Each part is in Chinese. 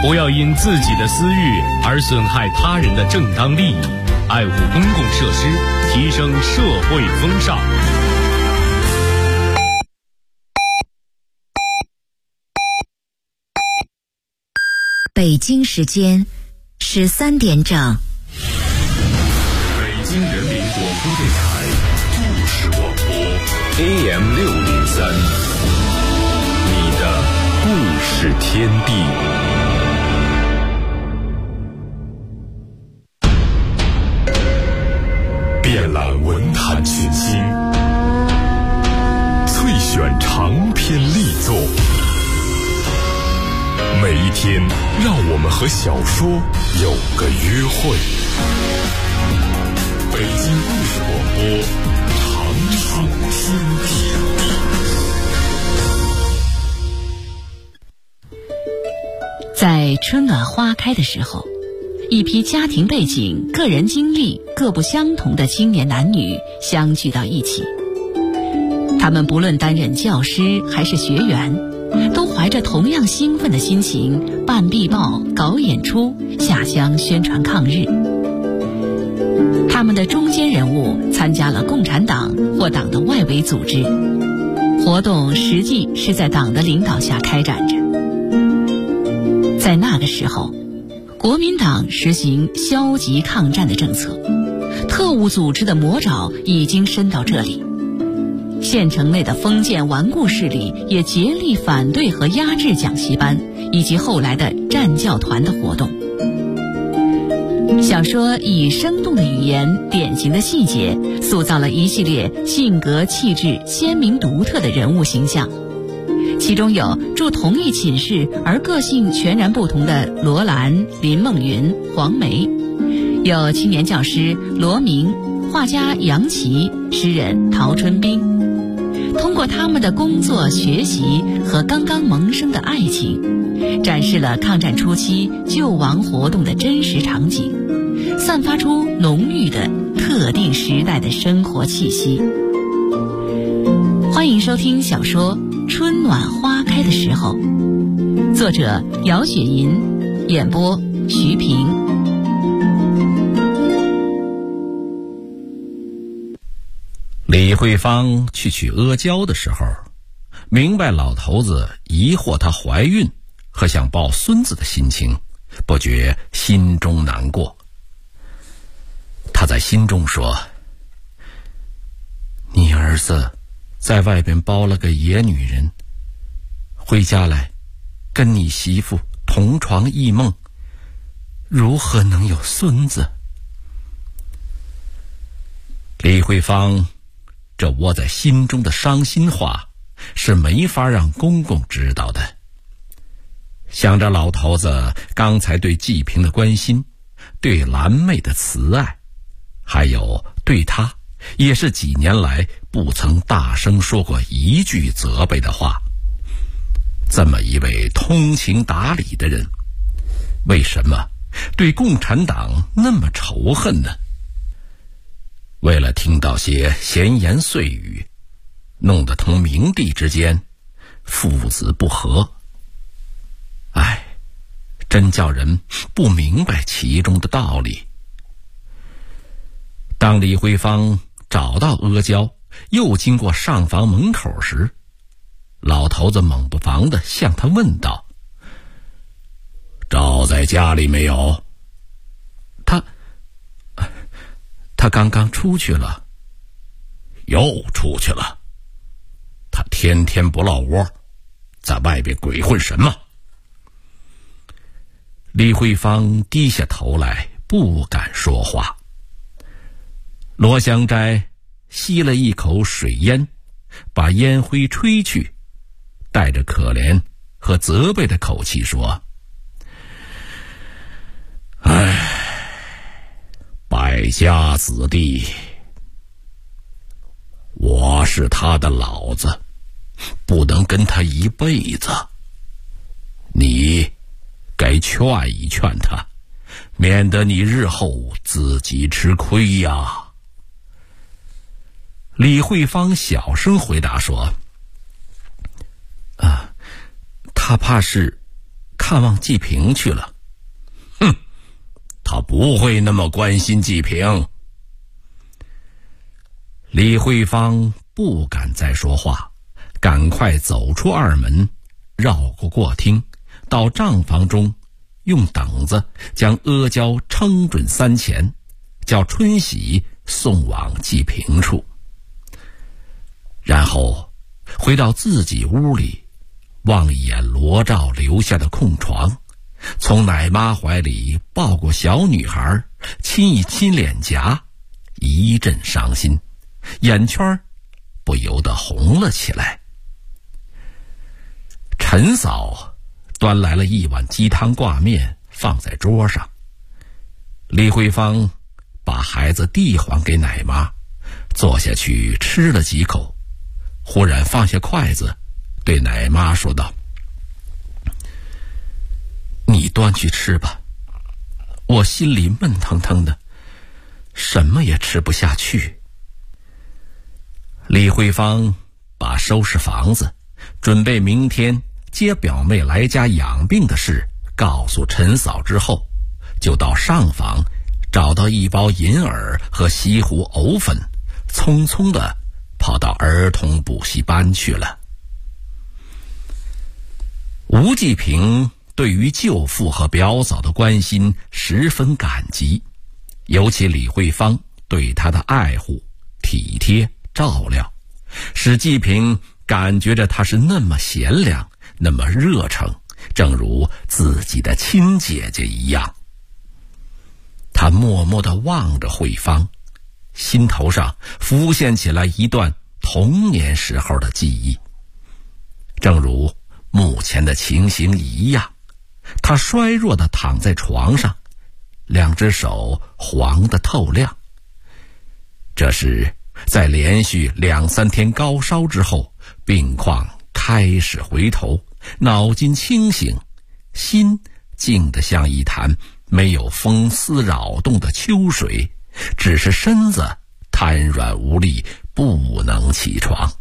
不要因自己的私欲而损害他人的正当利益，爱护公共设施，提升社会风尚。 北京时间13点整。 北京人民广播电台故事广播 AM603， 你的故事天地。遍览文坛群星，萃选长篇力作。每一天，让我们和小说有个约会。北京故事广播，长长天地。 在春暖花开的时候，一批家庭背景、个人经历各不相同的青年男女相聚到一起。他们不论担任教师还是学员，都怀着同样兴奋的心情办壁报、搞演出、下乡宣传抗日。他们的中坚人物参加了共产党或党的外围组织，活动实际是在党的领导下开展着。在那个时候，国民党实行消极抗战的政策，特务组织的魔爪已经伸到这里。县城内的封建顽固势力也竭力反对和压制讲习班以及后来的战教团的活动。小说以生动的语言、典型的细节，塑造了一系列性格气质鲜明独特的人物形象。其中有住同一寝室而个性全然不同的罗兰、林梦云、黄梅，有青年教师罗明、画家杨琦、诗人陶春冰。通过他们的工作、学习和刚刚萌生的爱情，展示了抗战初期救亡活动的真实场景，散发出浓郁的特定时代的生活气息。欢迎收听小说《春暖花开的时候》，作者姚雪银，演播徐平。 李慧芳去取阿胶的时候，明白老头子疑惑她怀孕和想抱孙子的心情，不觉心中难过。他在心中说：你儿子在外边包了个野女人，回家来跟你媳妇同床异梦，如何能有孙子？李慧芳这窝在心中的伤心话是没法让公公知道的。想着老头子刚才对季平的关心，对兰妹的慈爱，还有对他也是几年来不曾大声说过一句责备的话，这么一位通情达理的人，为什么对共产党那么仇恨呢？为了听到些闲言碎语，弄得同明帝之间父子不和。真叫人不明白其中的道理。当李慧芳找到阿胶，又经过上房门口时，老头子猛不防地向他问道：赵在家里没有？他刚刚出去了。又出去了？他天天不落窝，在外边鬼混什么？李慧芳低下头来，不敢说话。罗香斋吸了一口水烟，把烟灰吹去，带着可怜和责备的口气说：败家子弟，我是他的老子，不能跟他一辈子。你该劝一劝他，免得你日后自己吃亏呀。李慧芳小声回答说：他怕是看望季平去了。哼，他不会那么关心季平。李慧芳不敢再说话，赶快走出二门，绕过厅，到账房中用等子将阿胶称准3钱，叫春喜送往季平处，然后回到自己屋里，望一眼罗照留下的空床，从奶妈怀里抱过小女孩，亲一亲脸颊，一阵伤心，眼圈不由得红了起来。陈嫂端来了一碗鸡汤挂面放在桌上，李慧芳把孩子递还给奶妈，坐下去吃了几口，忽然放下筷子，对奶妈说道：你端去吃吧，我心里闷腾腾的，什么也吃不下去。李慧芳把收拾房子，准备明天接表妹来家养病的事告诉陈嫂之后，就到上房找到一包银耳和西湖藕粉，匆匆地跑到儿童补习班去了。吴季平对于舅父和表嫂的关心十分感激，尤其李慧芳对他的爱护、体贴、照料，使季平感觉着他是那么贤良，那么热诚，正如自己的亲姐姐一样。他默默地望着慧芳，心头上浮现起来一段童年时候的记忆，正如目前的情形一样。他衰弱地躺在床上，2只手黄得透亮。这是在连续2、3天高烧之后，病况开始回头，脑筋清醒，心静得像一潭没有风丝扰动的秋水，只是身子瘫软无力，不能起床。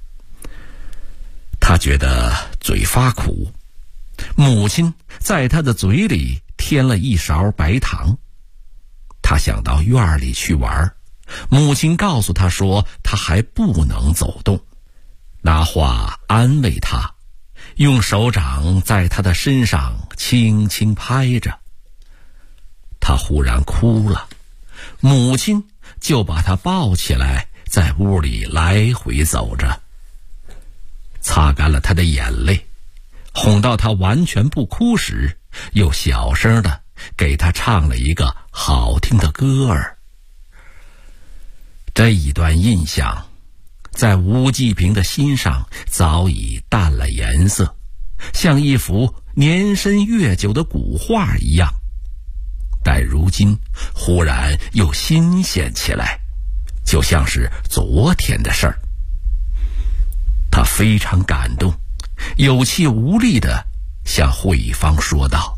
他觉得嘴发苦，母亲在他的嘴里添了一勺白糖。他想到院里去玩，母亲告诉他说他还不能走动，拿话安慰他，用手掌在他的身上轻轻拍着。他忽然哭了，母亲就把他抱起来，在屋里来回走着，擦干了他的眼泪，哄到他完全不哭时，又小声的给他唱了一个好听的歌儿。这一段印象在吴季平的心上早已淡了颜色，像一幅年深月久的古画一样，但如今忽然又新鲜起来，就像是昨天的事儿。他非常感动，有气无力地向慧芳说道：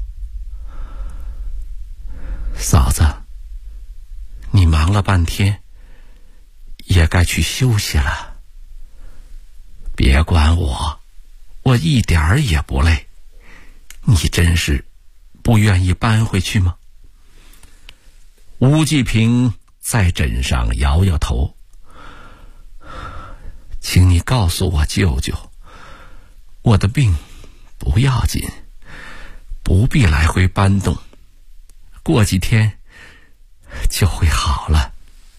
嫂子，你忙了半天，也该去休息了。别管我，我一点儿也不累。你真是不愿意搬回去吗？吴季平在枕上摇摇头。请你告诉我舅舅，我的病不要紧，不必来回搬动，过几天就会好了。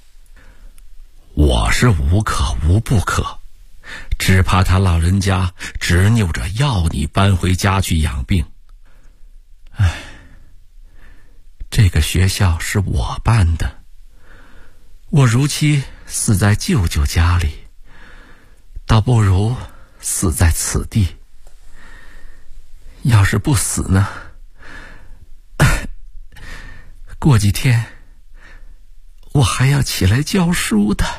我是无可无不可，只怕他老人家执拗着要你搬回家去养病。这个学校是我办的，我如期死在舅舅家里，倒不如死在此地。要是不死呢，过几天我还要起来教书的。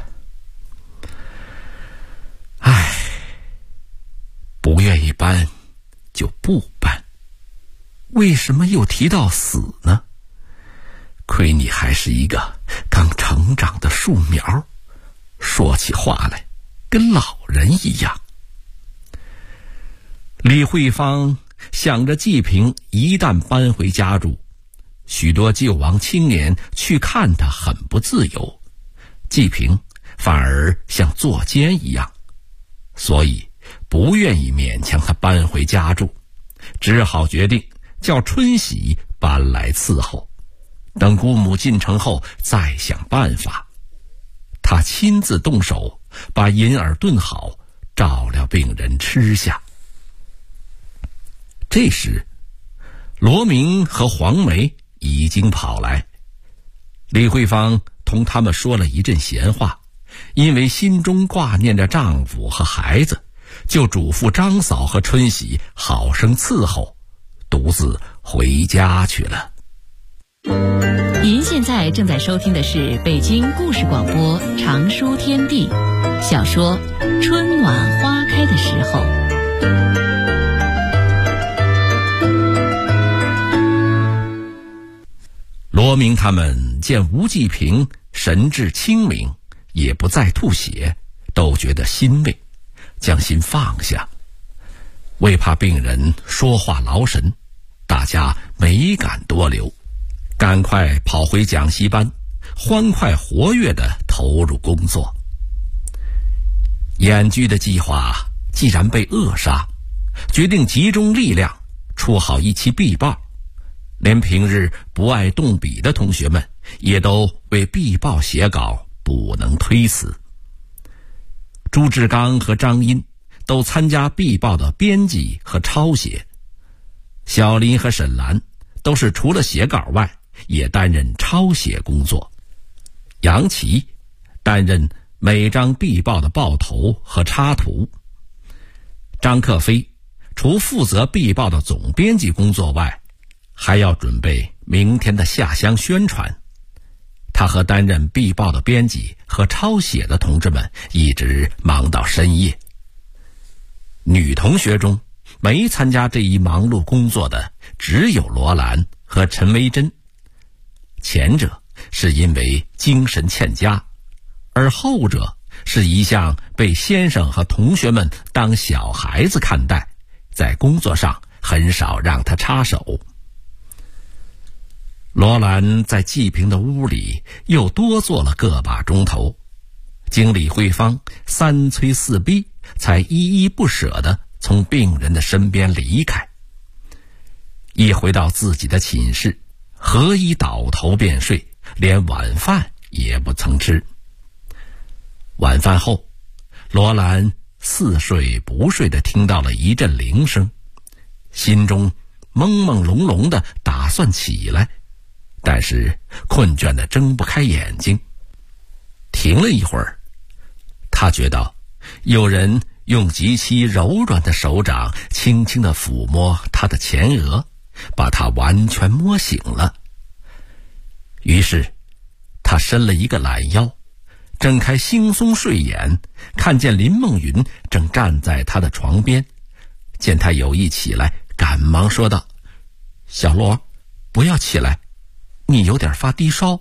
不愿意搬就不搬，为什么又提到死呢？亏你还是一个刚成长的树苗，说起话来跟老人一样。李慧芳想着季平一旦搬回家住，许多救亡青年去看他很不自由，季平反而像作奸一样，所以不愿意勉强他搬回家住，只好决定叫春喜搬来伺候，等姑母进城后再想办法。他亲自动手把银耳炖好，照料病人吃下。这时罗明和黄梅已经跑来，李慧芳同他们说了一阵闲话，因为心中挂念着丈夫和孩子，就嘱咐张嫂和春喜好生伺候，独自回家去了。 您现在正在收听的是北京故事广播长书天地小说《春暖花开的时候》。 罗明他们见吴季平神志清明，也不再吐血，都觉得欣慰，将心放下。为怕病人说话劳神，大家没敢多留，赶快跑回讲习班，欢快活跃地投入工作。演剧的计划既然被扼杀，决定集中力量出好一期壁报，连平日不爱动笔的同学们也都为壁报写稿，不能推辞。朱志刚和张茵都参加壁报的编辑和抄写，小林和沈兰都是除了写稿外也担任抄写工作，杨琦担任每张壁报的报头和插图，张克飞除负责壁报的总编辑工作外，还要准备明天的下乡宣传。他和担任壁报的编辑和抄写的同志们一直忙到深夜。女同学中没参加这一忙碌工作的只有罗兰和陈维珍，前者是因为精神欠佳，而后者是一向被先生和同学们当小孩子看待，在工作上很少让他插手。罗兰在季平的屋里又多坐了个把钟头，经李慧芳三催四逼，才依依不舍地从病人的身边离开。一回到自己的寝室，何以倒头便睡，连晚饭也不曾吃。晚饭后，罗兰似睡不睡地听到了一阵铃声，心中朦朦胧胧地打算起来，但是困倦地睁不开眼睛。停了一会儿，他觉到有人用极其柔软的手掌轻轻地抚摸他的前额，把他完全摸醒了。于是他伸了一个懒腰，睁开惺忪睡眼，看见林梦云正站在他的床边，见他有意起来，赶忙说道：“小罗，不要起来，你有点发低烧。”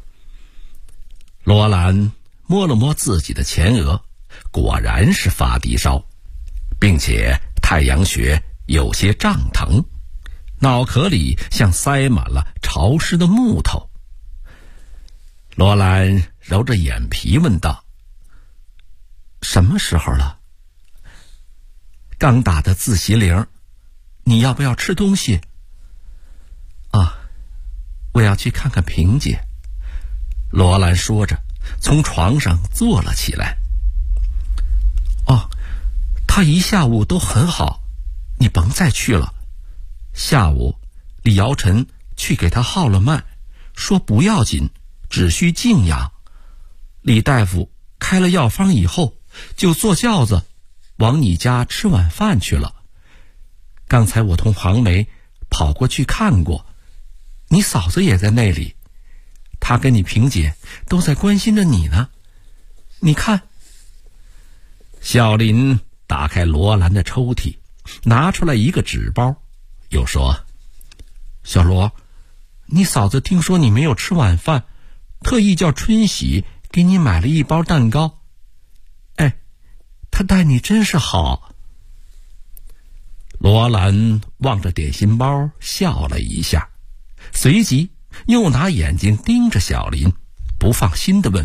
罗兰摸了摸自己的前额，果然是发低烧，并且太阳穴有些胀疼，脑壳里像塞满了潮湿的木头。罗兰揉着眼皮问道：“什么时候了？”“刚打的自习铃，你要不要吃东西？”“啊，我要去看看萍姐。”罗兰说着从床上坐了起来。“哦，她一下午都很好，你甭再去了。下午李瑶晨去给她号了脉，说不要紧，只需静养。李大夫开了药方以后，就坐轿子往你家吃晚饭去了。刚才我同黄梅跑过去看过，你嫂子也在那里，她跟你萍姐都在关心着你呢。你看。”小林打开罗兰的抽屉，拿出来一个纸包，又说：“小罗，你嫂子听说你没有吃晚饭，特意叫春喜给你买了一包蛋糕。哎，她待你真是好。” 罗兰望着点心包笑了一下，随即又拿眼睛盯着小林，不放心地问：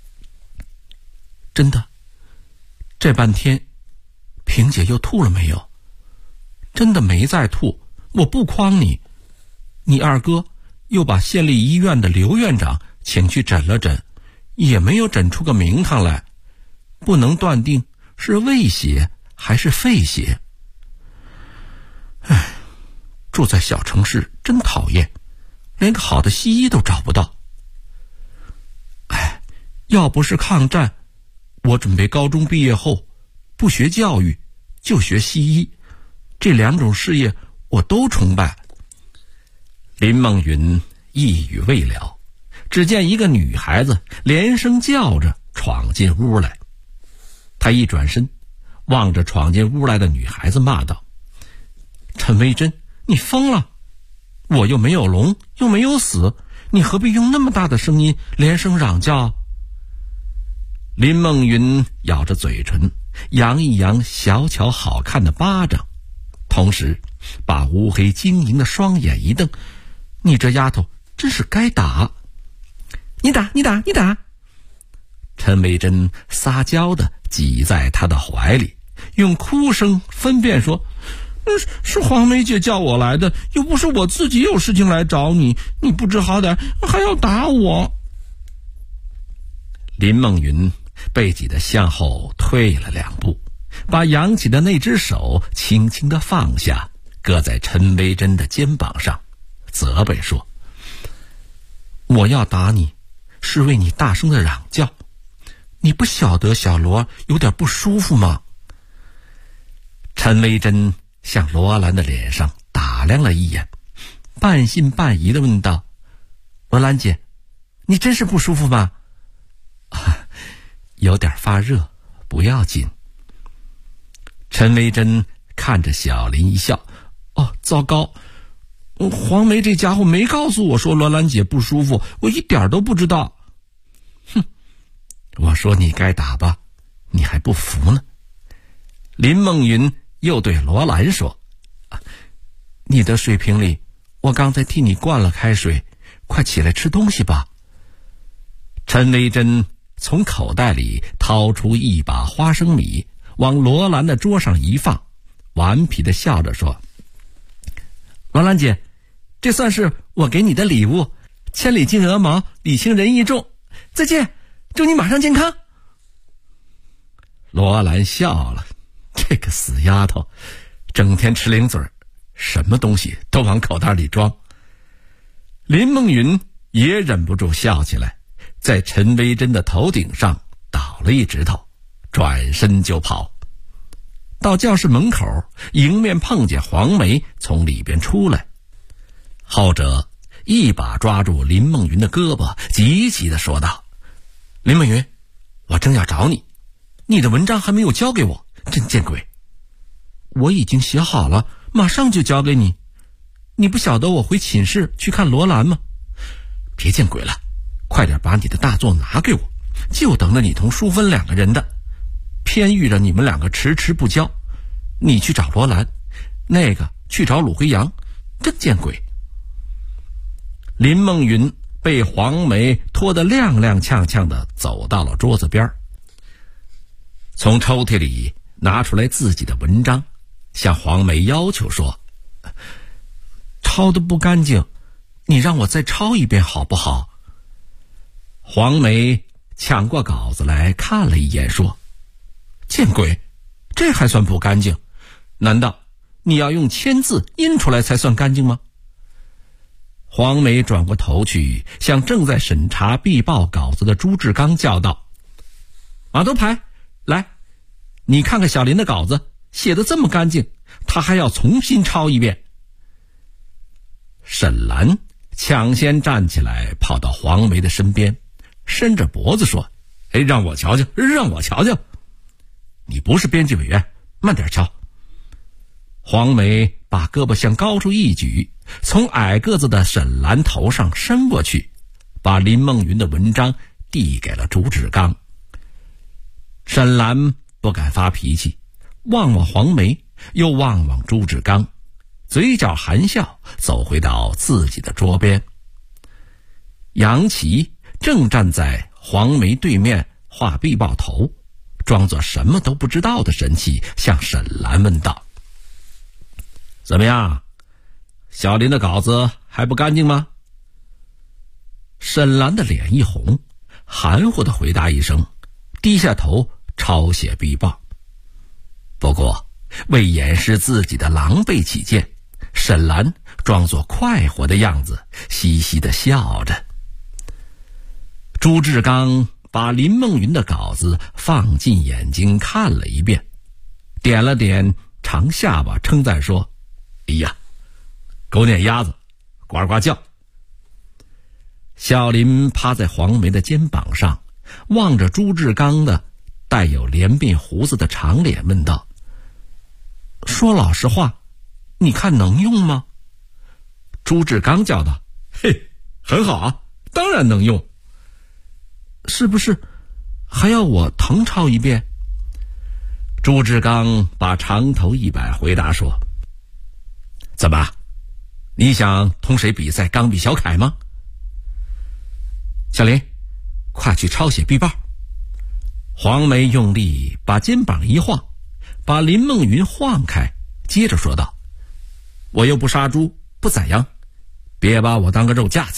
真的，这半天萍姐又吐了没有？真的没再吐，我不诓你。你二哥又把县立医院的刘院长请去诊了诊，也没有诊出个名堂来，不能断定是胃血还是肺血。唉，住在小城市真讨厌，连个好的西医都找不到。唉，要不是抗战，我准备高中毕业后不学教育就学西医，这两种事业我都崇拜。林梦云一语未了，只见一个女孩子连声叫着闯进屋来。他一转身，望着闯进屋来的女孩子骂道：陈薇珍，你疯了！我又没有聋，又没有死，你何必用那么大的声音连声嚷叫？林梦云咬着嘴唇，扬一扬小巧好看的巴掌，同时把乌黑晶莹的双眼一瞪：你这丫头真是该打！你打！陈薇珍撒娇地挤在他的怀里，用哭声分辨说：是黄梅姐叫我来的，又不是我自己有事情来找你，你不知好歹还要打我。林梦云被挤得向后退了2步，把扬起的那只手轻轻地放下，搁在陈薇珍的肩膀上，责备说：我要打你，是为你大声的嚷叫，你不晓得小罗有点不舒服吗？陈薇珍向罗兰的脸上打量了一眼，半信半疑地问道：罗兰姐，你真是不舒服吗？有点发热，不要紧。陈薇珍看着小林一笑：糟糕，黄梅这家伙没告诉我说罗兰姐不舒服，我一点都不知道。我说你该打吧，你还不服呢。林梦云又对罗兰说：你的水瓶里我刚才替你灌了开水，快起来吃东西吧。陈薇珍从口袋里掏出一把花生米，往罗兰的桌上一放，顽皮地笑着说：罗兰姐，这算是我给你的礼物，千里竞鹅毛，礼轻人意重，再见，祝你马上健康。罗兰笑了，这个死丫头，整天吃零嘴，什么东西都往口袋里装。林梦云也忍不住笑起来，在陈薇珍的头顶上倒了一指头，转身就跑。到教室门口，迎面碰见黄梅从里边出来，后者一把抓住林梦云的胳膊，急急地说道：林梦云，我正要找你，你的文章还没有交给我，真见鬼！我已经写好了，马上就交给你。你不晓得我回寝室去看罗兰吗？别见鬼了，快点把你的大作拿给我，就等着你同淑芬2个人的。偏遇着你们2个迟迟不交，你去找罗兰，那个去找鲁辉阳，真见鬼。林梦云被黄梅拖得踉踉跄跄地走到了桌子边，从抽屉里拿出来自己的文章，向黄梅要求说：抄得不干净，你让我再抄一遍好不好？黄梅抢过稿子来看了一眼，说：见鬼，这还算不干净？难道你要用签字印出来才算干净吗？黄梅转过头去，向正在审查必报稿子的朱志刚叫道：马头牌，来，你看看小林的稿子，写得这么干净，他还要重新抄一遍。沈兰抢先站起来，跑到黄梅的身边，伸着脖子说：让我瞧瞧，让我瞧瞧。你不是编辑委员，慢点瞧。黄梅把胳膊向高处一举，从矮个子的沈兰头上伸过去，把林梦云的文章递给了朱志刚。沈兰不敢发脾气，望望黄梅， 又望望朱志刚，嘴角含笑，走回到自己的桌边。杨琦正站在黄梅对面画壁报头，装作什么都不知道的神气，向沈兰问道：怎么样，小林的稿子还不干净吗？沈兰的脸一红，含糊地回答一声，低下头抄写壁报。不过为掩饰自己的狼狈起见，沈兰装作快活的样子，嘻嘻地笑着。朱志刚把林梦云的稿子放进眼睛看了一遍，点了点长下巴，称赞说：哎呀，狗撵鸭子，呱呱叫。小林趴在黄梅的肩膀上，望着朱志刚的带有连鬓胡子的长脸，问道：说老实话，你看能用吗？朱志刚叫道：嘿，很好啊，当然能用。是不是还要我誊抄一遍？朱志刚把长头一摆，回答说：怎么，你想同谁比赛钢笔小楷吗？小林，快去抄写壁报。黄梅用力把肩膀一晃，把林梦云晃开，接着说道：我又不杀猪不宰羊，别把我当个肉架子。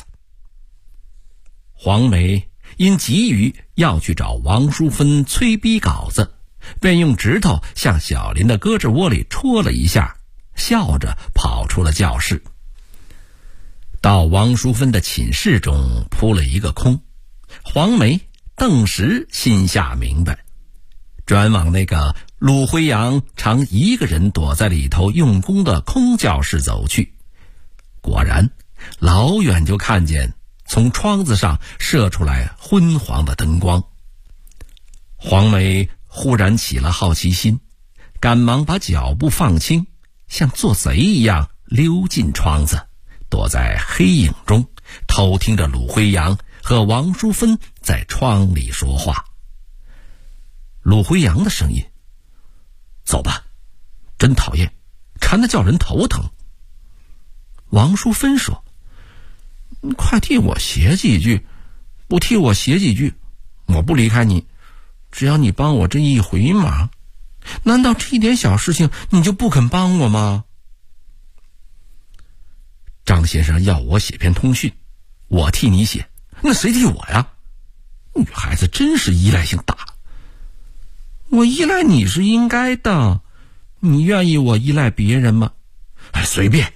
黄梅因急于要去找王淑芬催逼稿子，便用指头向小林的胳肢窝里戳了一下，笑着跑出了教室。到王淑芬的寝室中扑了一个空，黄梅顿时心下明白，转往那个鲁辉阳常一个人躲在里头用功的空教室走去。果然老远就看见从窗子上射出来昏黄的灯光。黄梅忽然起了好奇心，赶忙把脚步放轻，像做贼一样溜进窗子，躲在黑影中偷听着鲁辉阳和王淑芬在窗里说话。鲁辉阳的声音：走吧，真讨厌，馋得叫人头疼。王淑芬说：快替我写几句，不替我写几句，我不离开你，只要你帮我这一回忙。难道这一点小事情你就不肯帮我吗？张先生要我写篇通讯，我替你写，那谁替我呀？女孩子真是依赖性大。我依赖你是应该的，你愿意我依赖别人吗？随便。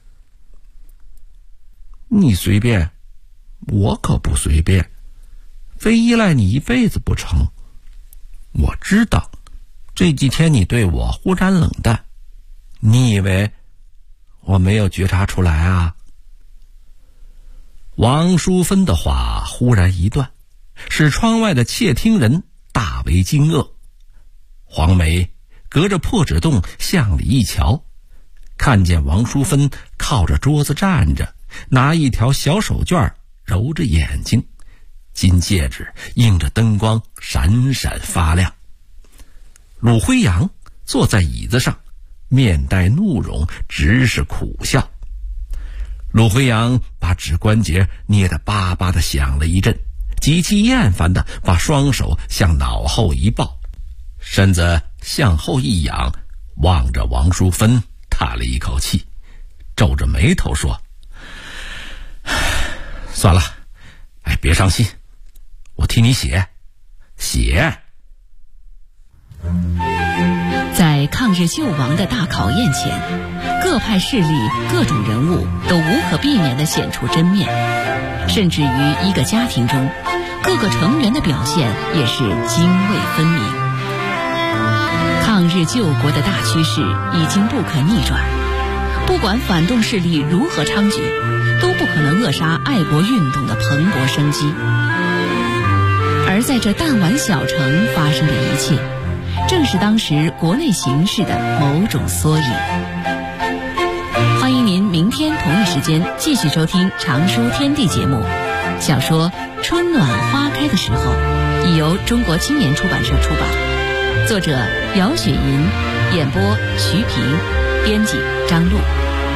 你随便，我可不随便，非依赖你一辈子不成。我知道这几天你对我忽然冷淡，你以为我没有觉察出来啊？王淑芬的话忽然一断，使窗外的窃听人大为惊愕。黄梅隔着破纸洞向里一瞧，看见王淑芬靠着桌子站着，拿一条小手绢揉着眼睛，金戒指映着灯光闪闪发亮。鲁辉阳坐在椅子上，面带怒容，直是苦笑。鲁辉阳把指关节捏得巴巴地响了一阵，极其厌烦地把双手向脑后一抱，身子向后一仰，望着王淑芬叹了一口气，皱着眉头说：算了，别伤心，我替你写。 在抗日救亡的大考验前，各派势力、各种人物都无可避免地显出真面，甚至于一个家庭中，各个成员的表现也是泾渭分明。抗日救国的大趋势已经不可逆转，不管反动势力如何猖獗，都不可能扼杀爱国运动的蓬勃生机。而在这弹丸小城发生的一切，正是当时国内形势的某种缩影。欢迎您明天同一时间继续收听《常书天地》节目。小说《春暖花开的时候》已由中国青年出版社出版，作者姚雪银， 演播徐平，编辑张璐。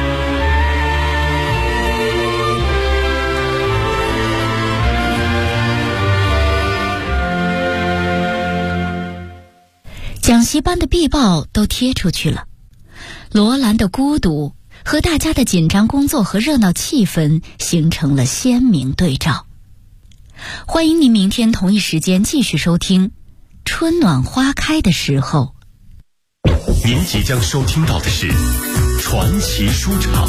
讲习班的壁报都贴出去了，罗兰的孤独和大家的紧张工作和热闹气氛形成了鲜明对照。欢迎您明天同一时间继续收听春暖花开的时候。 您即将收听到的是传奇书场。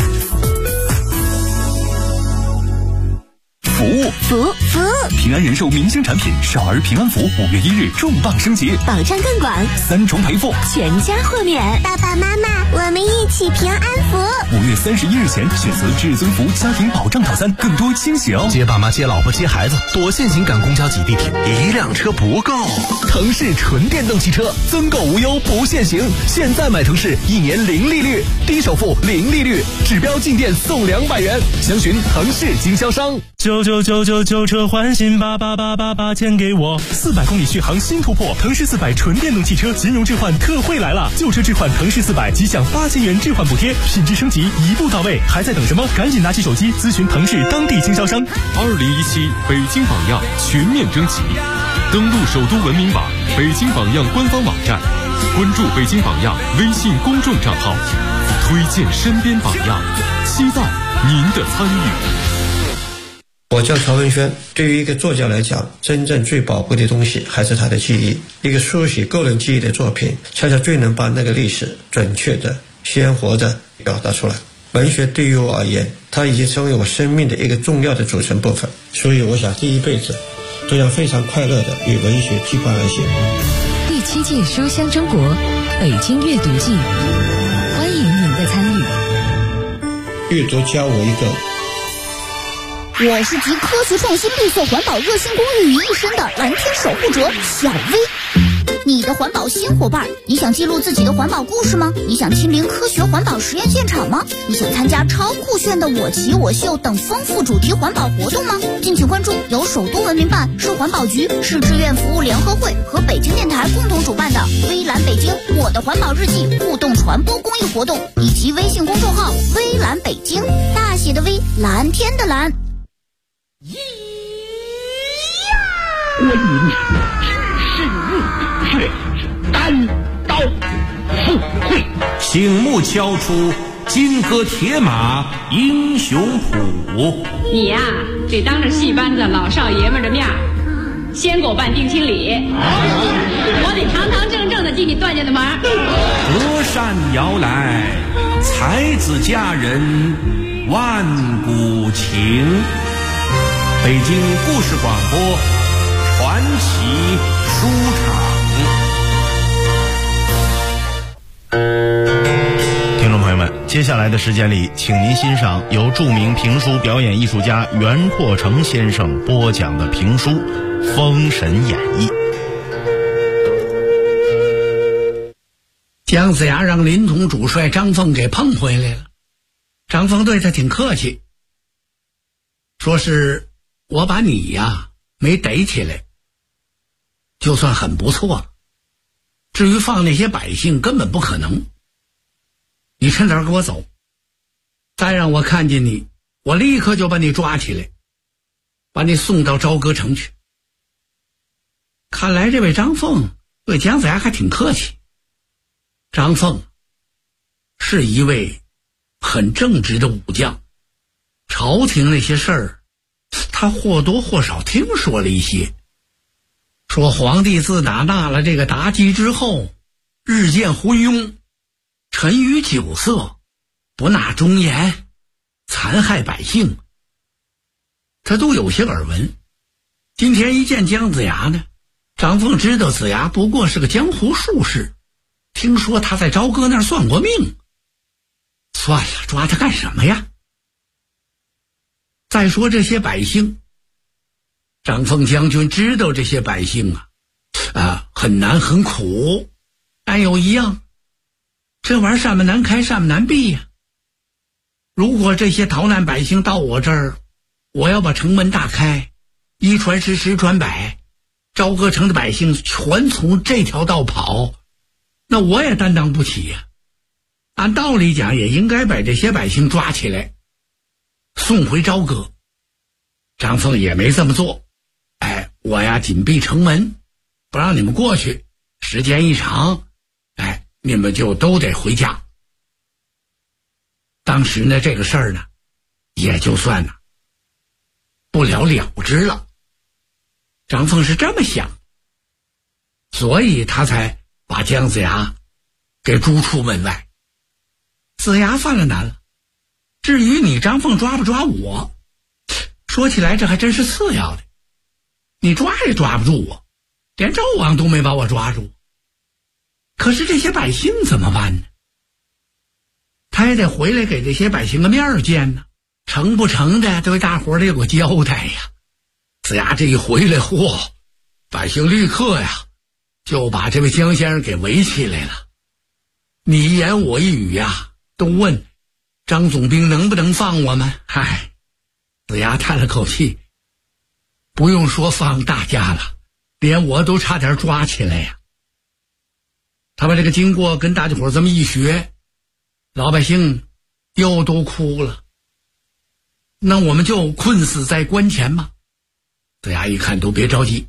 服务！平安人寿明星产品少儿平安符5月1日重磅升级， 保障更广 ，3重赔付， 全家豁免。 爸爸妈妈，我们一起平安符。 5月31日前选择至尊福家庭保障套餐，更多惊喜哦！ 接爸妈、接老婆、接孩子，多限行赶公交挤地铁，一辆车不够。腾势纯电动汽车，增购无忧不限行，现在买腾势1年0利率，低首付0利率，指标进店送200元，详询腾势经销商。 999旧车换新，88888钱给我，400公里续航新突破，腾势400纯电动汽车金融置换特惠来了，旧车置换腾势400即享8000元置换补贴，品质升级一步到位，还在等什么？赶紧拿起手机咨询腾势当地经销商。 2017北京榜样全面征集，登录首都文明网、北京榜样官方网站，关注北京榜样微信公众账号，推荐身边榜样，期待您的参与。 我叫曹文轩。对于一个作家来讲，真正最宝贵的东西还是他的记忆。一个书写个人记忆的作品，恰恰最能把那个历史准确的、鲜活的表达出来。文学对于我而言，它已经成为我生命的一个重要的组成部分。所以我想这一辈子都要非常快乐的与文学羁绊而行。 第7届书香中国北京阅读季，欢迎您的参与。 阅读教我一个。 我是集科学创新、绿色环保、热心公益于一身的蓝天守护者小薇。你的环保新伙伴，你想记录自己的环保故事吗？你想亲临科学环保实验现场吗？你想参加超酷炫的我骑我秀等丰富主题环保活动吗？敬请关注由首都文明办、市环保局、市志愿服务联合会和北京电台共同主办的微蓝北京我的环保日记互动传播公益活动，以及微信公众号微蓝北京，大写的微，蓝天的蓝。 我引知识入血，单刀赴会， 醒目敲出金戈铁马英雄谱。 你呀，得当着戏班子老少爷们的面先给我办定亲礼，我得堂堂正正的进你段家的门。 河山摇来，才子佳人万古情。北京故事广播传奇书场。 听众朋友们，接下来的时间里，请您欣赏由著名评书表演艺术家袁阔成先生播讲的评书《封神演义》。 姜子牙让临潼主帅张凤给碰回来了，张凤对他挺客气，说是我把你呀没逮起来就算很不错了，至于放那些百姓根本不可能，你趁早给我走，再让我看见你，我立刻就把你抓起来，把你送到朝歌城去。看来这位张凤对姜子牙还挺客气。张凤是一位很正直的武将，朝廷那些事儿他或多或少听说了一些，说皇帝自打纳了这个妲己之后，日渐昏庸，沉于酒色，不纳忠言，残害百姓，他都有些耳闻。今天一见姜子牙呢，张凤知道子牙不过是个江湖术士，听说他在朝歌那儿算过命，算了，抓他干什么呀？再说这些百姓，张凤将军知道这些百姓很难很苦，但有一样，这玩意儿扇门难开扇门难闭呀。如果这些逃难百姓到我这儿，我要把城门大开，一传十，十传百，朝歌城的百姓全从这条道跑， 那我也担当不起呀。按道理讲，也应该把这些百姓抓起来，送回朝歌。张凤也没这么做，我呀紧闭城门，不让你们过去，时间一长，你们就都得回家。当时呢，这个事儿呢，也就算呢不了了之了。张凤是这么想，所以他才把姜子牙给逐出门外。子牙犯了难了，至于你张凤抓不抓我，说起来这还真是次要的，你抓也抓不住我，连纣王都没把我抓住。可是这些百姓怎么办呢？他也得回来给这些百姓个面见呢，成不成的对大伙儿得有个交代呀。子牙这一回来，百姓立刻呀就把这位姜先生给围起来了，你一言我一语呀，都问张总兵能不能放我们。子牙叹了口气，不用说放大家了，连我都差点抓起来呀。他把这个经过跟大家伙这么一学，老百姓又都哭了。那我们就困死在关前吗？子牙一看，都别着急，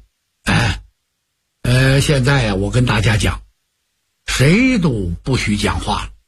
现在呀，我跟大家讲，谁都不许讲话了，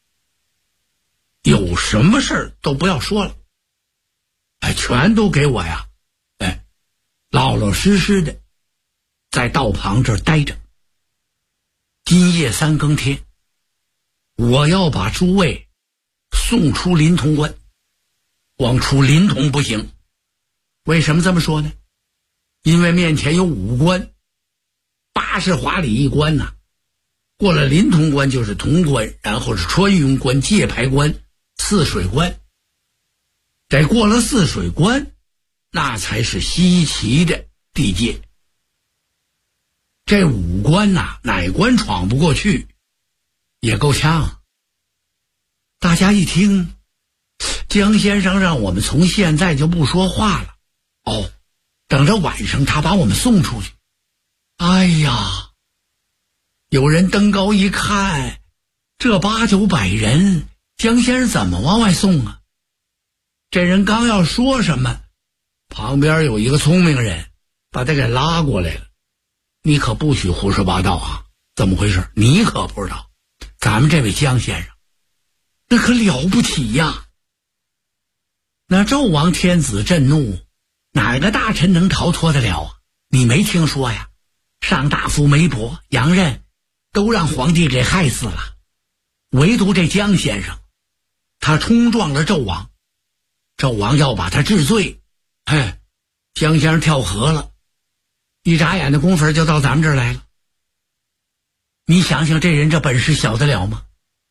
有什么事儿都不要说了，全都给我呀，老老实实的在道旁这儿待着。今夜3更天，我要把诸位送出临潼关，光出临潼不行。为什么这么说呢？因为面前有5关，80华里一关呐，过了临潼关就是潼关，然后是穿云关、界牌关、汜水关，得过了汜水关，那才是西岐的地界。这5关呐，哪关闯不过去，也够呛。大家一听，姜先生让我们从现在就不说话了，等着晚上他把我们送出去。哎呀，有人登高一看，这8、900人，姜先生怎么往外送啊？这人刚要说什么，旁边有一个聪明人把他给拉过来了。你可不许胡说八道啊！怎么回事？你可不知道，咱们这位姜先生那可了不起呀。那纣王天子震怒，哪个大臣能逃脱得了啊？你没听说呀？上大夫梅伯、杨任都让皇帝给害死了，唯独这姜先生，他冲撞了纣王，纣王要把他治罪，姜先生跳河了，一眨眼的功夫就到咱们这儿来了。你想想这人这本事小得了吗？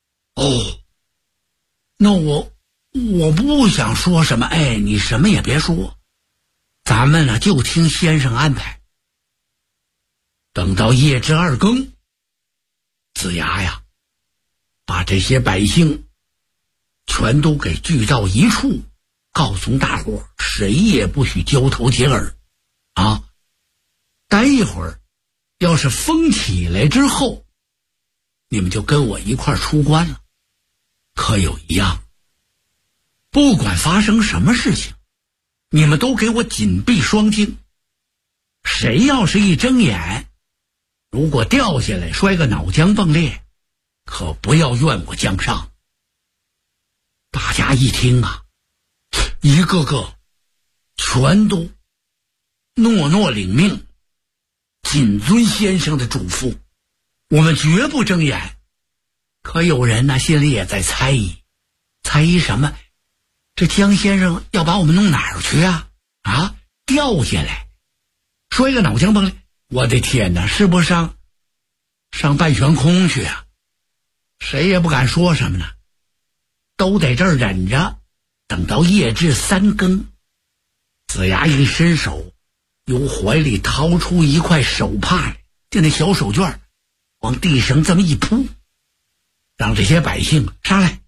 那我不想说什么，你什么也别说，咱们呢就听先生安排。等到夜至2更，子牙呀把这些百姓全都给聚到一处，告诉大伙谁也不许交头接耳啊！待一会儿要是风起来之后，你们就跟我一块出关了。可有一样，不管发生什么事情，你们都给我紧闭双睛，谁要是一睁眼，如果掉下来摔个脑浆迸裂，可不要怨我姜尚。大家一听啊，一个个全都诺诺领命，谨遵先生的嘱咐，我们绝不睁眼。可有人呢心里也在猜疑什么？这姜先生要把我们弄哪儿去啊？掉下来摔个脑浆迸裂，我的天哪，是不是上半悬空去啊？谁也不敢说什么呢，都在这儿忍着，等到夜至3更，子牙一伸手，由怀里掏出一块手帕来，就那小手绢，往地上这么一铺，让这些百姓上来。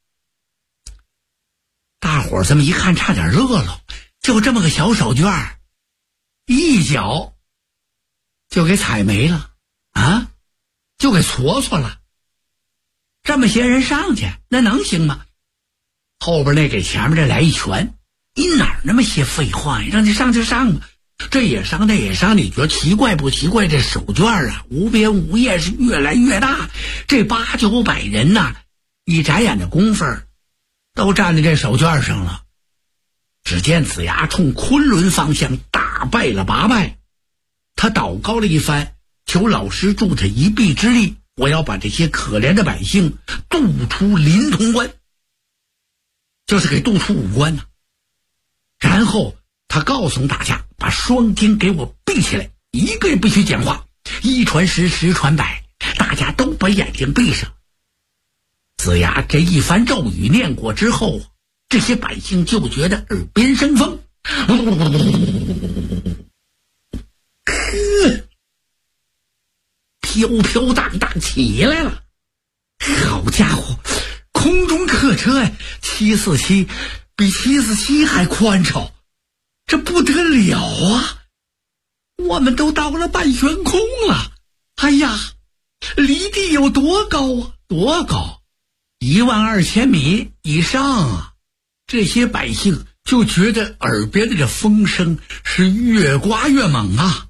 大伙儿这么一看，差点乐了，就这么个小手绢，一脚就给踩没了啊！ 就给搓搓了。这么些人上去，那能行吗？后边那给前面这来一拳，你哪那么些废话呀？让你上就上吧，这也上那也上，你觉得奇怪不奇怪？这手绢啊，无边无叶是越来越大，这8、900人呐，一眨眼的功夫都站在这手绢上了。只见子牙冲昆仑方向大拜了8拜，他祷告了一番，求老师助他一臂之力，我要把这些可怜的百姓渡出临潼关，就是给渡出5关呢。然后他告诉大家，把双睛给我闭起来，一个也不许讲话，1传10，10传100，大家都把眼睛闭上。子牙这一番咒语念过之后，这些百姓就觉得耳边生风，飘飘荡荡起来了。好家伙，空中客车呀，747比747还宽敞，这不得了啊！我们都到了半悬空了。哎呀，离地有多高啊？多高？12000米以上啊！这些百姓就觉得耳边的这风声是越刮越猛啊！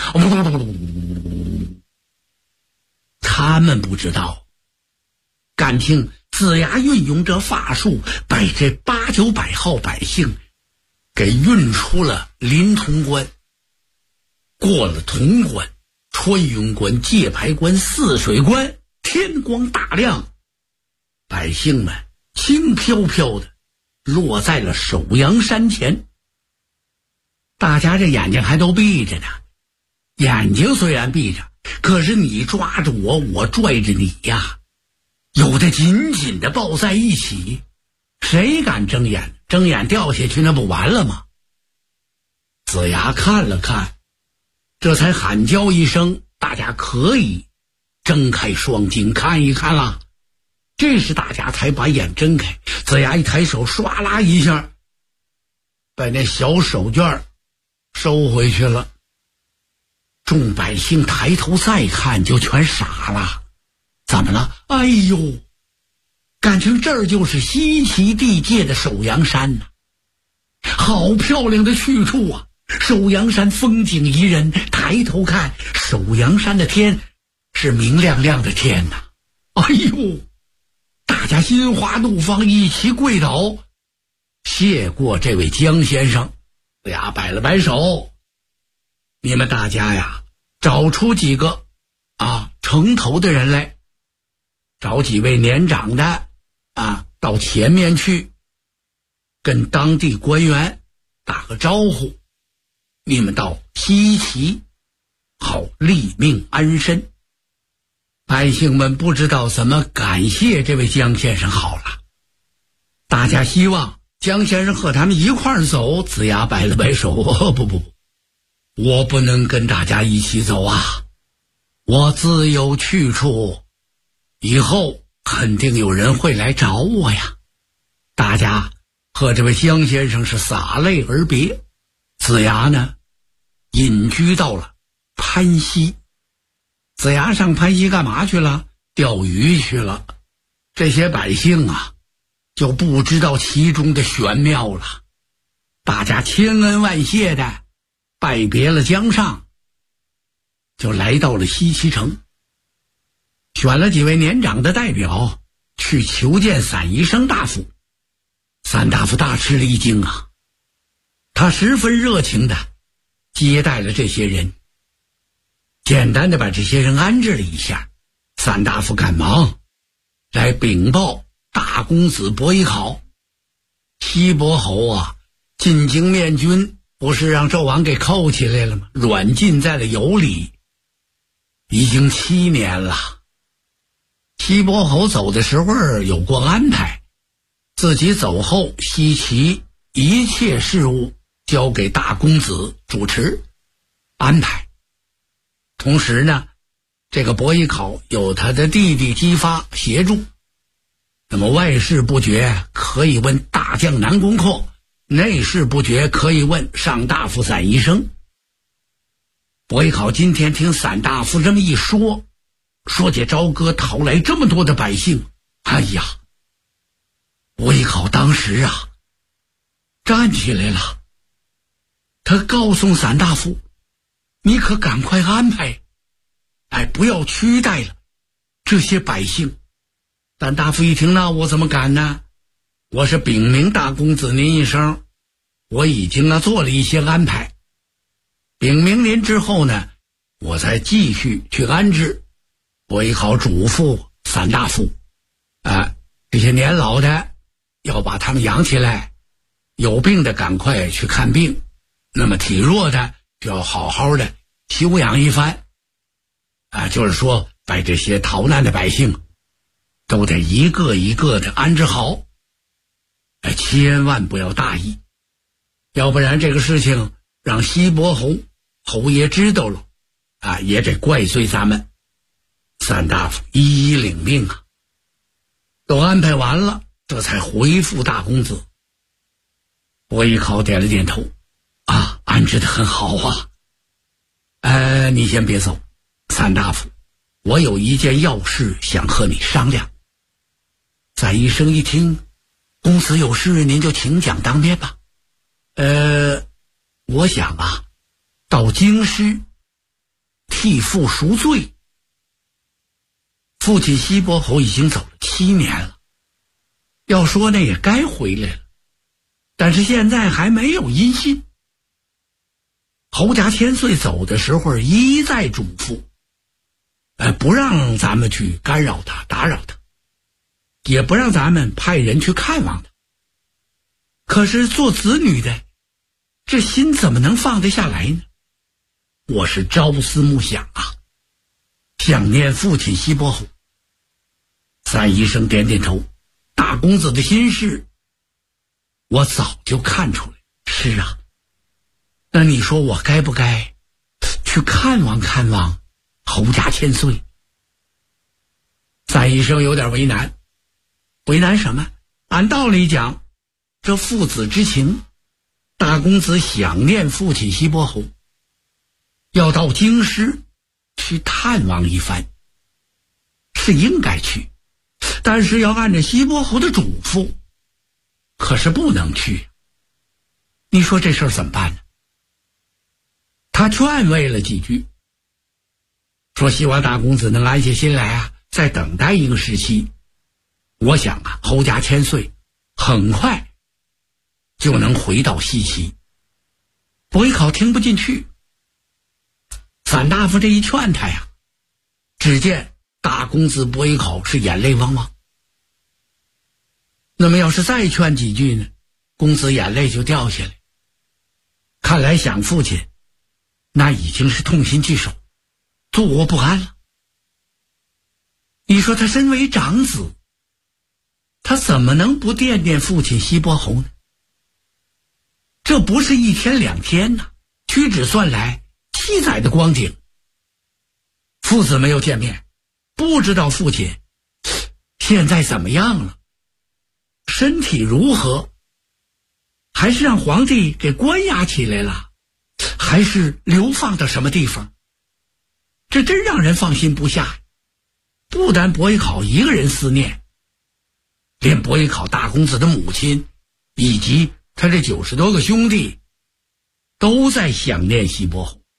他们不知道，敢听子牙运用这法术，把这8、900号百姓给运出了临潼关，过了潼关、穿云关、界牌关、泗水关，天光大亮，百姓们轻飘飘的落在了首阳山前。大家这眼睛还都闭着呢，眼睛虽然闭着，可是你抓着我，我拽着你呀，有的紧紧的抱在一起，谁敢睁眼？睁眼掉下去那不完了吗？子牙看了看，这才喊叫一声，大家可以睁开双睛看一看了。这时大家才把眼睁开，子牙一抬手，唰啦一下把那小手绢收回去了。众百姓抬头再看，就全傻了。怎么了？哎呦，感情这儿就是西岐地界的首阳山呐，好漂亮的去处啊！首阳山风景宜人，抬头看首阳山的天是明亮亮的天呐。哎呦，大家心花怒放，一齐跪倒，谢过这位江先生。子牙摆了摆手，你们大家呀，找出几个城头的人来，找几位年长的到前面去跟当地官员打个招呼，你们到西岐好立命安身。百姓们不知道怎么感谢这位江先生好了，大家希望江先生和他们一块儿走。子牙摆了摆手，不，我不能跟大家一起走啊，我自有去处，以后肯定有人会来找我呀。大家和这位江先生是洒泪而别。子牙呢，隐居到了潘溪。子牙上潘溪干嘛去了？钓鱼去了。这些百姓就不知道其中的玄妙了。大家千恩万谢的拜别了江上，就来到了西岐城，选了几位年长的代表去求见散宜生大夫。散大夫大吃了一惊他十分热情的接待了这些人，简单的把这些人安置了一下。散大夫赶忙来禀报大公子伯邑考，西伯侯进京面君，不是让纣王给扣起来了吗？软禁在了羑里，已经7年了。西伯侯走的时候有过安排，自己走后，西岐一切事务交给大公子主持安排。同时呢，这个伯邑考有他的弟弟姬发协助，那么外事不决可以问大将南宫阔，内事不决可以问上大夫散宜生。伯邑考今天听散大夫这么一说， 说借朝歌讨来这么多的百姓，哎呀，伯邑考当时啊站起来了，他告诉散大夫，你可赶快安排，不要屈待了这些百姓。散大夫一听，那我怎么敢呢？我是禀明大公子您一声，我已经做了一些安排，禀明您之后呢，我再继续去安置。伯邑考嘱咐散大夫，这些年老的要把他们养起来，有病的赶快去看病，那么体弱的就要好好的休养一番。就是说把这些逃难的百姓都得一个一个的安置好，千万不要大意，要不然这个事情让西伯侯爷知道了，也得怪罪咱们。散大夫一一领命啊，都安排完了，这才回复大公子。伯邑考点了点头，安置得很好啊。你先别走，散大夫，我有一件要事想和你商量。散医生一听，公子有事您就请讲当面吧。我想到京师替父赎罪。父亲西伯侯已经走了7年了，要说呢也该回来了，但是现在还没有音信。侯家千岁走的时候一再嘱咐，不让咱们去干扰他打扰他，也不让咱们派人去看望他。可是做子女的这心怎么能放得下来呢？我是朝思暮想想念父亲西伯侯。散医生点点头，大公子的心事我早就看出来。是啊，那你说我该不该去看望看望侯家千岁？散医生有点为难。为难什么？按道理讲，这父子之情，大公子想念父亲西伯侯，要到京师去探望一番，是应该去，但是要按照西伯侯的嘱咐，可是不能去。你说这事儿怎么办呢？他劝慰了几句，说希望大公子能安下心来再等待一个时期。我想侯家千岁很快就能回到西岐。伯邑考听不进去，散大夫这一劝他只见大公子伯邑考是眼泪汪汪。那么要是再劝几句呢，公子眼泪就掉下来。看来想父亲那已经是痛心疾首，坐卧不安了。你说他身为长子，他怎么能不惦念父亲西伯侯呢？这不是1天2天屈指算来7载的光景。父子没有见面，不知道父亲现在怎么样了，身体如何，还是让皇帝给关押起来了，还是流放到什么地方？这真让人放心不下。不单伯邑考一个人思念，连伯邑考大公子的母亲以及他这90多个兄弟都在想念西伯侯。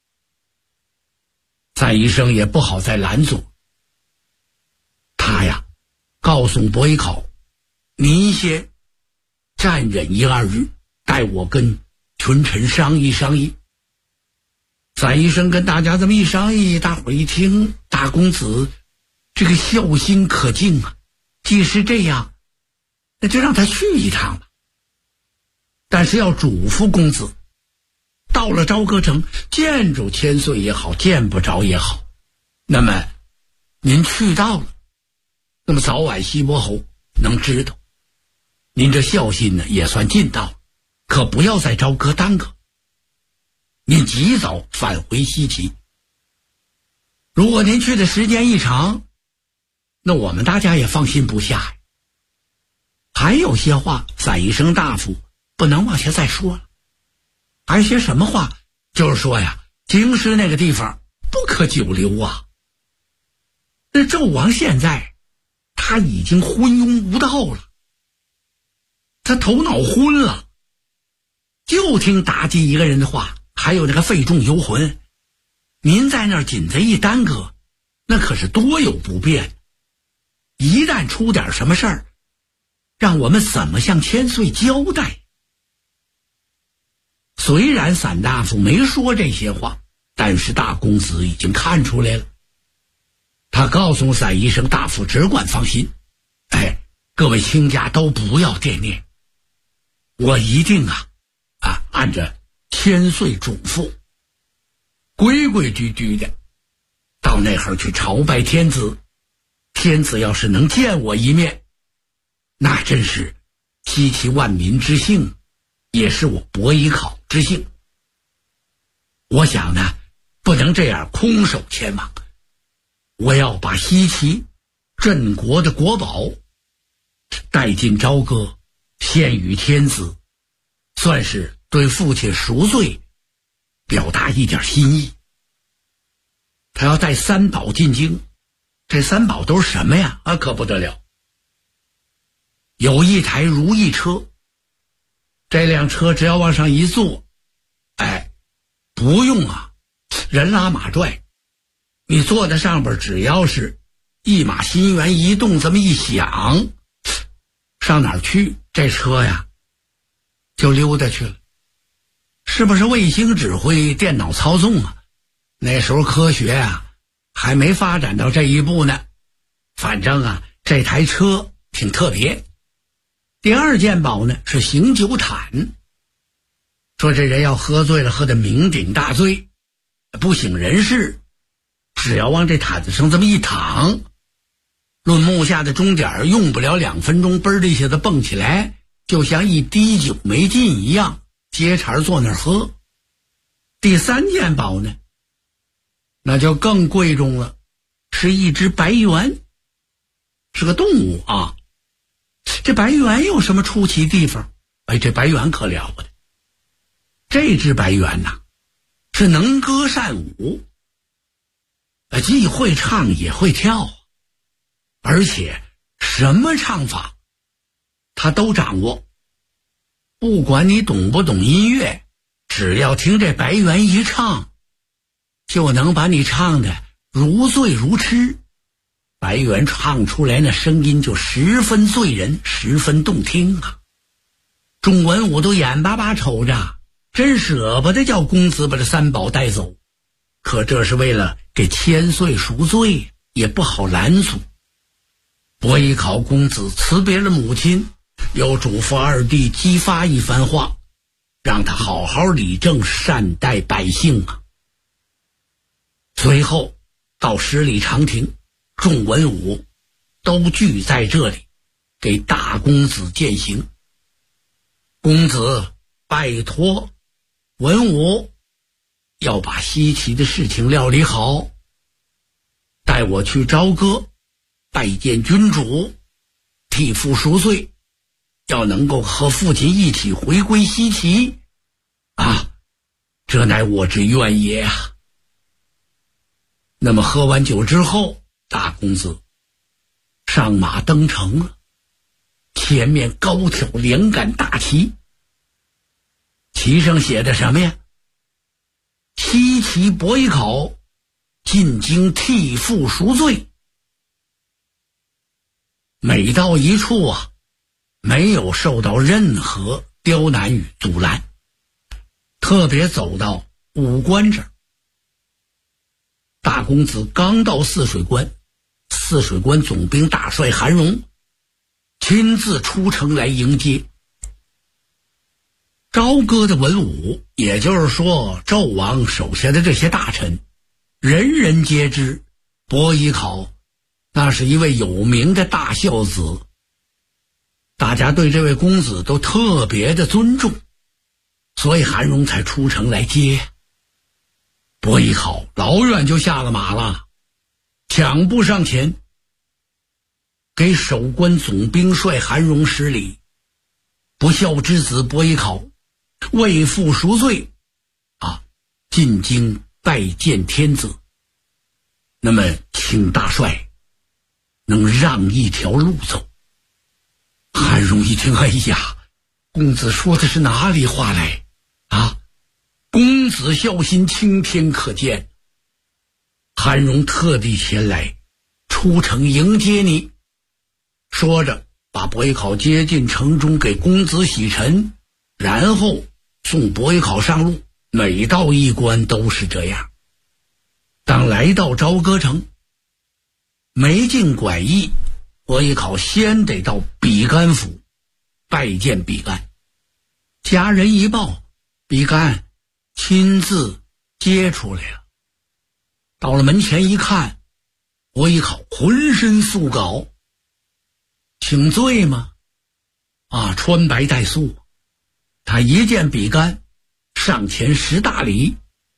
散医生也不好再拦阻，他告诉伯邑考，您先暂忍1、2日，待我跟群臣商议商议。散医生跟大家这么一商议，大伙一听，大公子这个孝心可敬既是这样，那就让他去一趟吧。但是要嘱咐公子，到了朝歌城，见着千岁也好，见不着也好，那么您去到了，那么早晚西伯侯能知道，您这孝心呢也算尽到了，可不要在朝歌耽搁，您及早返回西岐。如果您去的时间一长，那我们大家也放心不下。还有些话散医生大夫不能往下再说了。还有些什么话？就是说京师那个地方不可久留那纣王现在他已经昏庸无道了，他头脑昏了，就听妲己一个人的话，还有那个费仲游魂，您在那儿紧贼一耽搁，那可是多有不便。一旦出点什么事儿，让我们怎么向千岁交代？虽然散大夫没说这些话，但是大公子已经看出来了。他告诉散医生大夫只管放心，各位卿家都不要惦念，我一定按着千岁嘱咐，规规矩矩的到那会儿去朝拜天子。天子要是能见我一面，那真是激起万民之幸，也是我伯邑考之幸。我想呢，不能这样空手前往，我要把西岐镇国的国宝带进朝歌，献与天子，算是对父亲赎罪，表达一点心意。他要带三宝进京，这三宝都是什么呀？可不得了。有一台如意车，这辆车只要往上一坐，不用人拉马拽，你坐在上边，只要是一马心猿一动，这么一响，上哪儿去？这车呀就溜达去了。是不是卫星指挥、电脑操纵啊？那时候科学还没发展到这一步呢。反正这台车挺特别。第二件宝呢是醒酒毯，说这人要喝醉了，喝得酩酊大醉，不省人事，只要往这毯子上这么一躺，论木下的钟点用不了2分钟，嘣的一下子蹦起来，就像一滴酒没进一样，接茬坐那儿喝。第三件宝呢那就更贵重了，是一只白猿，是个动物这白猿有什么出奇地方？这白猿可了不得。这只白猿是能歌善舞，既会唱也会跳，而且什么唱法他都掌握。不管你懂不懂音乐，只要听这白猿一唱，就能把你唱得如醉如痴。白猿唱出来那声音就十分醉人，十分动听众文武都眼巴巴瞅着，真舍不得叫公子把这三宝带走，可这是为了给千岁赎罪，也不好拦阻。伯邑考公子辞别了母亲，又嘱咐二弟激发一番话，让他好好理政，善待百姓随后到十里长亭，众文武都聚在这里，给大公子饯行。公子拜托文武要把西岐的事情料理好，带我去朝歌拜见君主，替父赎罪，要能够和父亲一起回归西岐这乃我之愿也那么喝完酒之后，大公子上马登城了，前面高挑两杆大旗，旗上写的什么呀？西岐伯邑考进京替父赎罪。每到一处没有受到任何刁难与阻拦，特别走到武关这儿，大公子刚到泗水关，泗水关总兵大帅韩荣亲自出城来迎接。朝歌的文武，也就是说纣王手下的这些大臣，人人皆知伯邑考那是一位有名的大孝子，大家对这位公子都特别的尊重，所以韩荣才出城来接。伯邑考老远就下了马了，抢步上前给守关总兵帅韩荣施礼。不孝之子伯邑考为父赎罪进京拜见天子，那么请大帅能让一条路走。韩荣一听，哎呀，公子说的是哪里话来啊？公子孝心青天可见。韩荣特地前来出城迎接你。说着把伯邑考接进城中，给公子洗尘，然后送伯邑考上路。每到一关都是这样。当来到朝歌城，没进馆驿，伯邑考先得到比干府拜见比干。家人一报，比干亲自接出来了。到了门前一看，伯邑考浑身素稿，请罪吗？穿白带素。他一见比干，上前10大礼。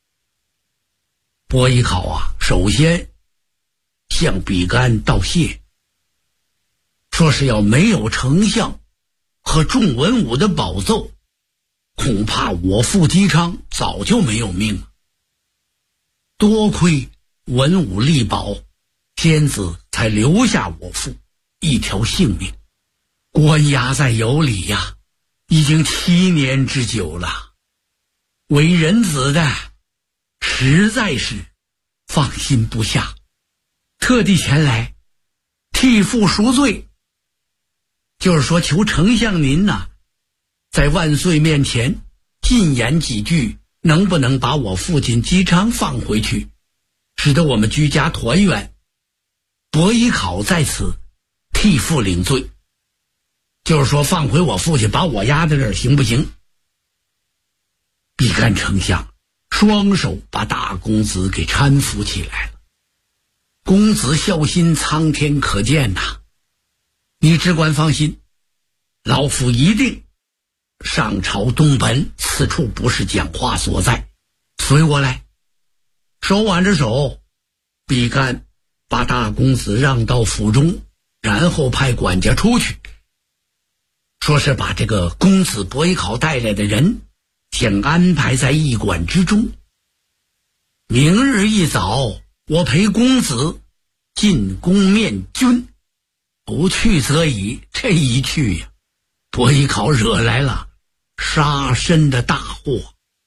伯邑考首先向比干道谢，说是要没有丞相和众文武的保奏，恐怕我父姬昌早就没有命了。多亏文武力保，天子才留下我父一条性命。关押在羑里呀，已经7年之久了。为人子的实在是放心不下，特地前来替父赎罪。就是说求丞相您在万岁面前进言几句，能不能把我父亲姬昌放回去，使得我们居家团圆。伯邑考在此替父领罪，就是说放回我父亲，把我压在这儿行不行？比干丞相双手把大公子给搀扶起来了。公子孝心苍天可见你只管放心，老夫一定上朝东奔，此处不是讲话所在，随我来。手挽着手，比干把大公子让到府中，然后派管家出去，说是把这个公子伯邑考带来的人先安排在驿馆之中。明日一早，我陪公子进宫面君，不去则已。这一去呀，伯邑考惹来了杀身的大祸。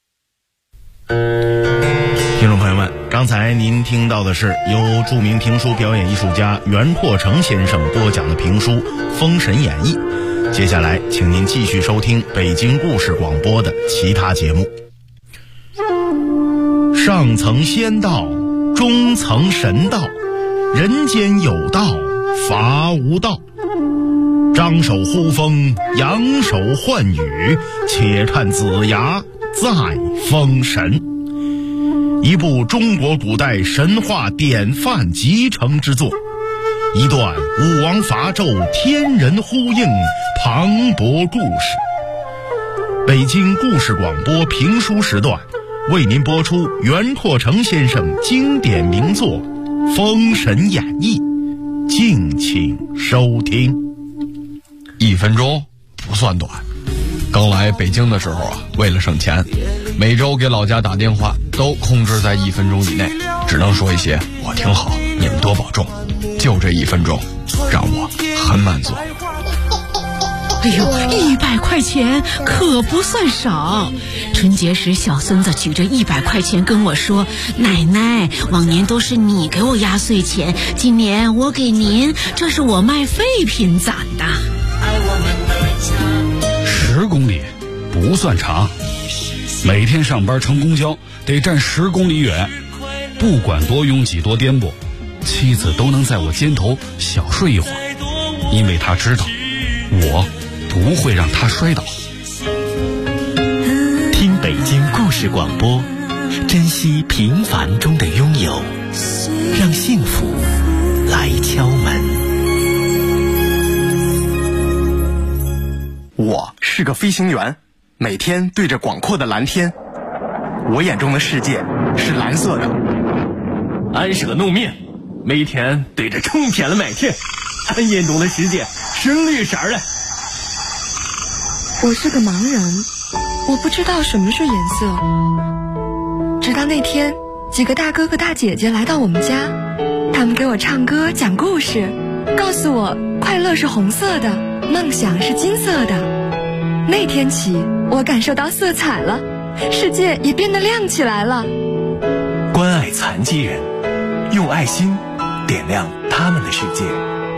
听众朋友们，刚才您听到的是由著名评书表演艺术家袁阔成先生播讲的评书《封神演义》。接下来请您继续收听北京故事广播的其他节目。上层仙道，中层神道，人间有道，伐无道。张手呼风，扬手唤雨，且看子牙再封神。一部中国古代神话典范集成之作，一段武王伐纣天人呼应磅礴故事。北京故事广播评书时段为您播出袁阔成先生经典名作《封神演义》，敬请收听。 1分钟不算短，刚来北京的时候为了省钱，每周给老家打电话都控制在1分钟以内，只能说一些我挺好，你们多保重。就这1分钟让我很满足。 哎呦，100块钱可不算少。春节时小孙子举着100块钱跟我说，奶奶，往年都是你给我压岁钱，今年我给您，这是我卖废品攒的。 10公里不算长，每天上班乘公交得站10公里远，不管多拥挤多颠簸，妻子都能在我肩头小睡一会儿，因为她知道我不会让她摔倒。 听北京故事广播，珍惜平凡中的拥有，让幸福来敲门。 我是个飞行员，每天对着广阔的蓝天，我眼中的世界是蓝色的。 俺是个农民，每天对着冲天的麦田，俺眼中的世界是绿色的。 我是个盲人，我不知道什么是颜色。直到那天，几个大哥哥大姐姐来到我们家，他们给我唱歌讲故事， 告诉我快乐是红色的，梦想是金色的。那天起，我感受到色彩了，世界也变得亮起来了。 关爱残疾人，用爱心点亮他们的世界。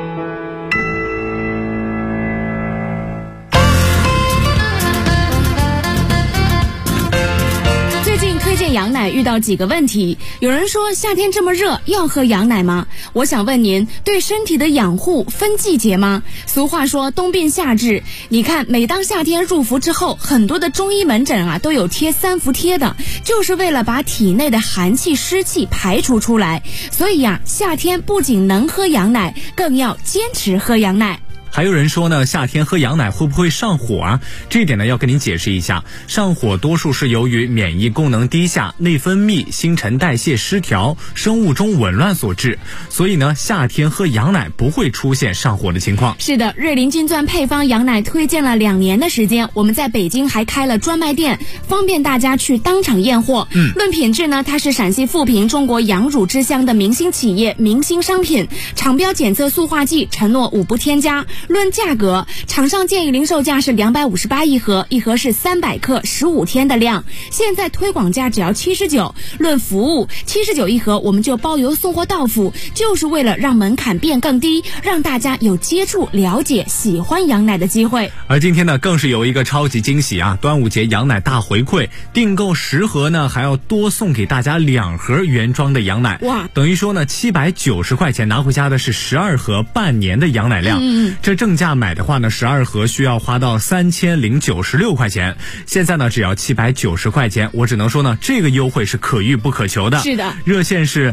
推荐羊奶遇到几个问题，有人说夏天这么热要喝羊奶吗？我想问您，对身体的养护分季节吗？俗话说冬病夏治，你看每当夏天入伏之后，很多的中医门诊啊都有贴3伏贴的，就是为了把体内的寒气湿气排除出来。所以啊，夏天不仅能喝羊奶，更要坚持喝羊奶。 还有人说呢，夏天喝羊奶会不会上火啊？这一点呢要跟您解释一下，上火多数是由于免疫功能低下、内分泌、新陈代谢失调、生物钟紊乱所致。所以呢，夏天喝羊奶不会出现上火的情况。 是的，瑞麟金钻配方羊奶推荐了2年的时间，我们在北京还开了专卖店，方便大家去当场验货。论品质呢，它是陕西富平中国羊乳之乡的明星企业、明星商品，厂标检测塑化剂，承诺5不添加。论价格，厂商建议零售价是258一盒，一盒是300克15天的量，现在推广价只要79。论服务，79一盒我们就包邮送货到府，就是为了让门槛变更低，让大家有接触、了解、喜欢羊奶的机会。 而今天呢，更是有一个超级惊喜啊！端午节羊奶大回馈，订购10盒呢，还要多送给大家2盒原装的羊奶。哇，等于说呢，790块钱拿回家的是12盒半年的羊奶量。这正价买的话呢，12盒需要花到3096块钱，现在呢只要790块钱，我只能说呢，这个优惠是可遇不可求的。 是的， 热线是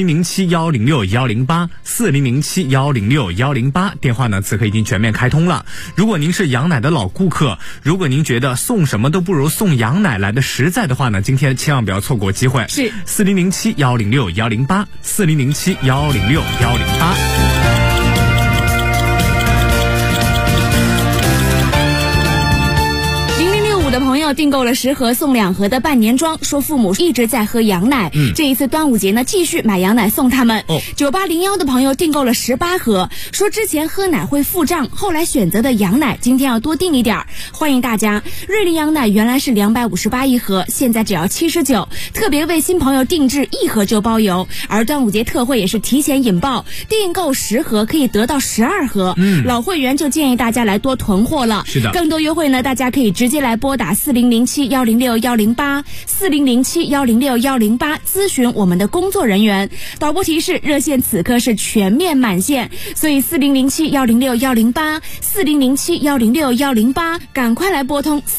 4007106108，4007106108，电话呢此刻已经全面开通了。如果您是羊奶的老顾客，如果您觉得送什么都不如送羊奶来的实在的话呢，今天千万不要错过机会。 是 4007106108，4007106108。 的朋友订购了10盒送2盒的半年装，说父母一直在喝羊奶，这一次端午节呢继续买羊奶送他们。9801的朋友订购了18盒，说之前喝奶会腹胀，后来选择的羊奶今天要多订一点。欢迎大家，瑞麟羊奶原来是258一盒，现在只要79，特别为新朋友定制1盒就包邮。而端午节特惠也是提前引爆，订购10盒可以得到12盒。老会员就建议大家来多囤货了。 是的， 更多优惠呢，大家可以直接来拨打4007106108，4007106108咨询我们的工作人员。导播提示，热线此刻是全面满线，所以4007106108，4007106108，赶快来拨通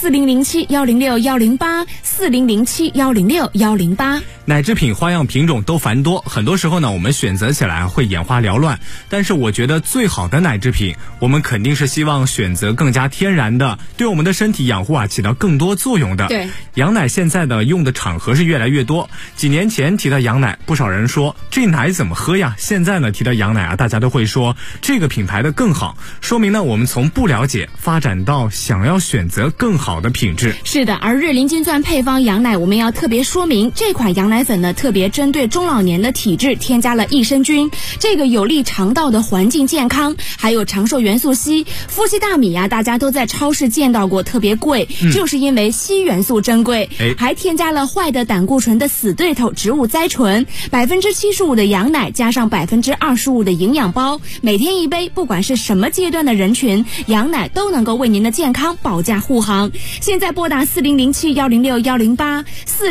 4007106108，4007106108。 奶制品花样品种都繁多，很多时候呢我们选择起来会眼花缭乱，但是我觉得最好的奶制品，我们肯定是希望选择更加天然的，对我们的身体养护啊起到更多作用的。 对， 羊奶现在的用的场合是越来越多，几年前提到羊奶，不少人说这奶怎么喝呀，现在呢提到羊奶啊，大家都会说这个品牌的更好，说明呢我们从不了解发展到想要选择更好的品质。 是的，而瑞麟金钻配方羊奶我们要特别说明，这款羊奶粉呢特别针对中老年的体质添加了益生菌，这个有利肠道的环境健康，还有长寿元素硒。夫妻大米啊，大家都在超市见到过，特别贵，就是因为硒元素珍贵，还添加了坏的胆固醇的死对头植物甾醇，75%的羊奶加上25%的营养包，每天1杯，不管是什么阶段的人群，羊奶都能够为您的健康保驾护航。现在拨打4007106108